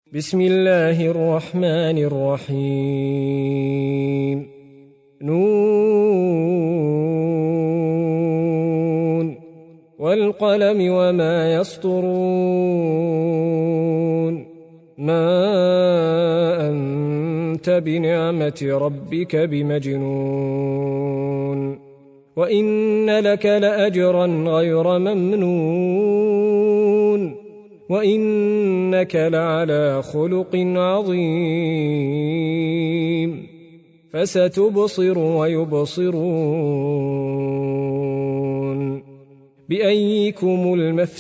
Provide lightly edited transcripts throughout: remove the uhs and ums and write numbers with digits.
بسم الله الرحمن الرحيم نون والقلم وما يسطرون ما أنت بنعمة ربك بمجنون وإن لك لأجرا غير ممنون وإنك لعلى خلق عظيم فستبصر ويبصرون بأيكم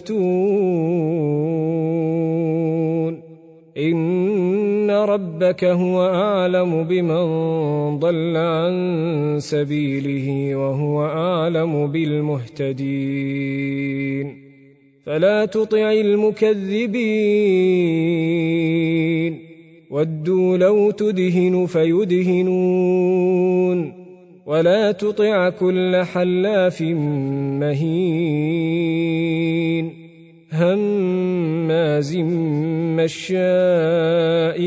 المفتون إن ربك هو أعلم بمن ضل عن سبيله وهو أعلم بالمهتدين فلا تطع المكذبين ودوا لو تدهن فيدهنون ولا تطع كل حلاف مهين هماز مشاء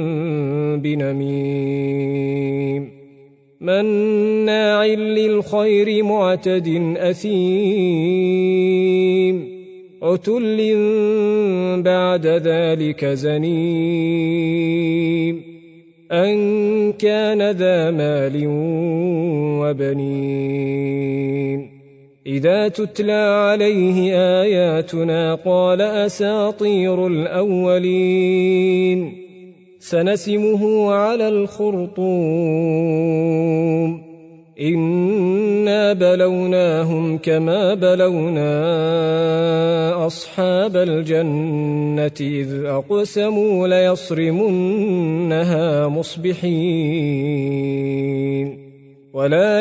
بنميم مناع للخير معتد أثيم عتل بعد ذلك زنيم أن كان ذا مال وبنين إذا تتلى عليه آياتنا قال أساطير الأولين سنسمه على الخرطوم إنا بلوناهم كما بلونا أصحاب الجنة إذ أقسموا ليصرمنها مصبحين ولا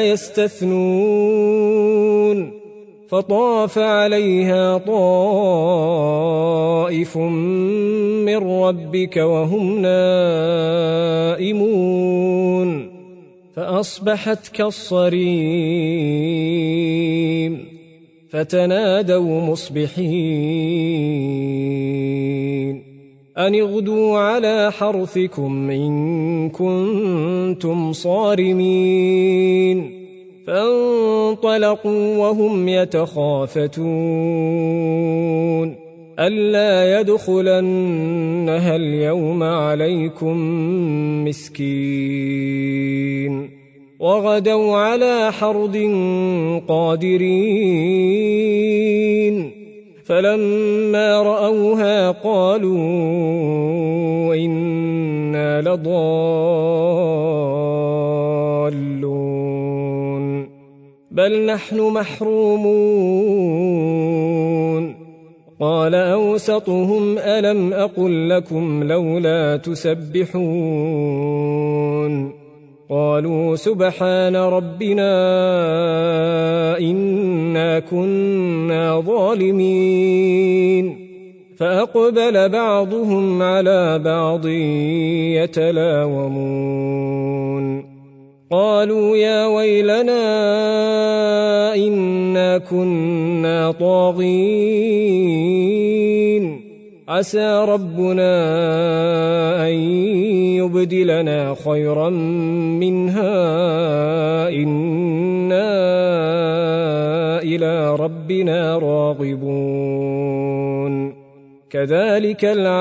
يستثنون فطاف عليها طائف من ربك وهم نائمون فأصبحت كالصريم فتنادوا مصبحين أن اغدوا على حرثكم إن كنتم صارمين فانطلقوا وهم يتخافتون ألا يدخلنها اليوم عليكم مسكين وغدوا على حرد قادرين فلما رأوها قالوا إنا لضالون بل نحن محرومون قال أوسطهم ألم أقل لكم لولا تسبحون قالوا سبحان ربنا إنا كنا ظالمين فأقبل بعضهم على بعض يتلاومون قالوا يا ويلنا إنا كنا طاغين عسى ربنا أن يبدلنا خيرا منها إنا إلى ربنا راغبون كذلك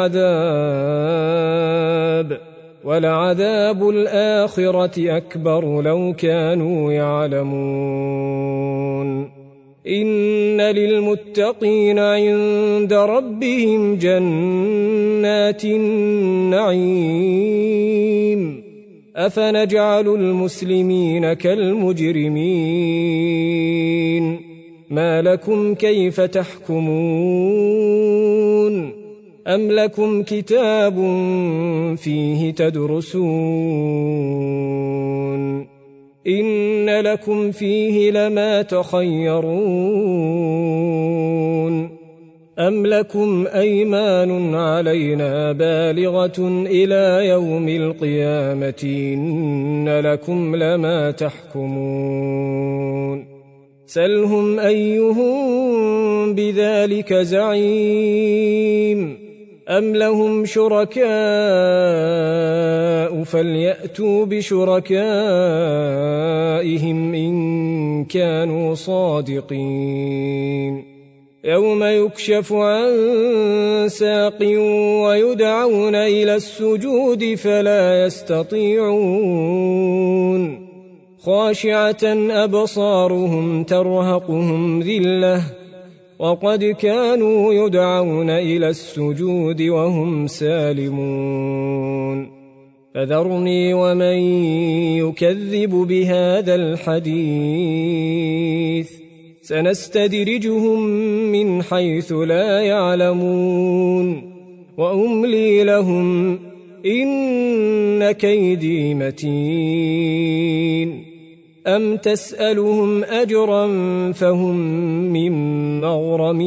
العذاب ولعذاب الآخرة أكبر لو كانوا يعلمون إن للمتقين عند ربهم جنات النعيم أفنجعل المسلمين كالمجرمين ما لكم كيف تحكمون أم لكم كتاب فيه تدرسون إن لكم فيه لما تخيرون أم لكم أيمان علينا بالغة إلى يوم القيامة إن لكم لما تحكمون سلهم أيهم بذلك زعيم أم لهم شركاء فليأتوا بشركائهم إن كانوا صادقين يوم يكشف عن ساق ويدعون إلى السجود فلا يستطيعون خاشعة أبصارهم ترهقهم ذلة وقد كانوا يدعون إلى السجود وهم سالمون فذرني ومن يكذب بهذا الحديث سنستدرجهم من حيث لا يعلمون وأملي لهم إن كيدي متين أم تسألهم أجرا فهم من مغرم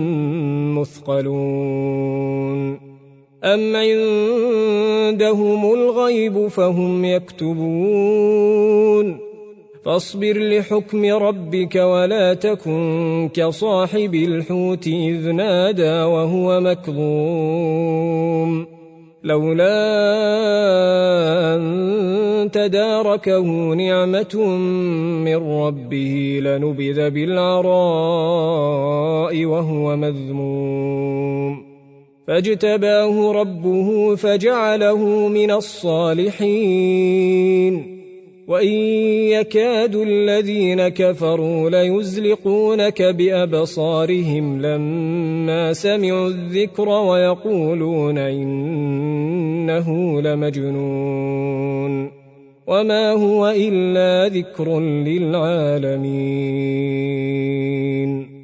مثقلون أم عندهم الغيب فهم يكتبون فاصبر لحكم ربك ولا تكن كصاحب الحوت إذ نادى وهو مكظوم لولا أن تداركه نعمة من ربه لنبذ بالعراء وهو مذموم فاجتباه ربه فجعله من الصالحين وإن يكاد الذين كفروا ليزلقونك بأبصارهم لما سمعوا الذكر ويقولون إنه لمجنون وما هو إلا ذكر للعالمين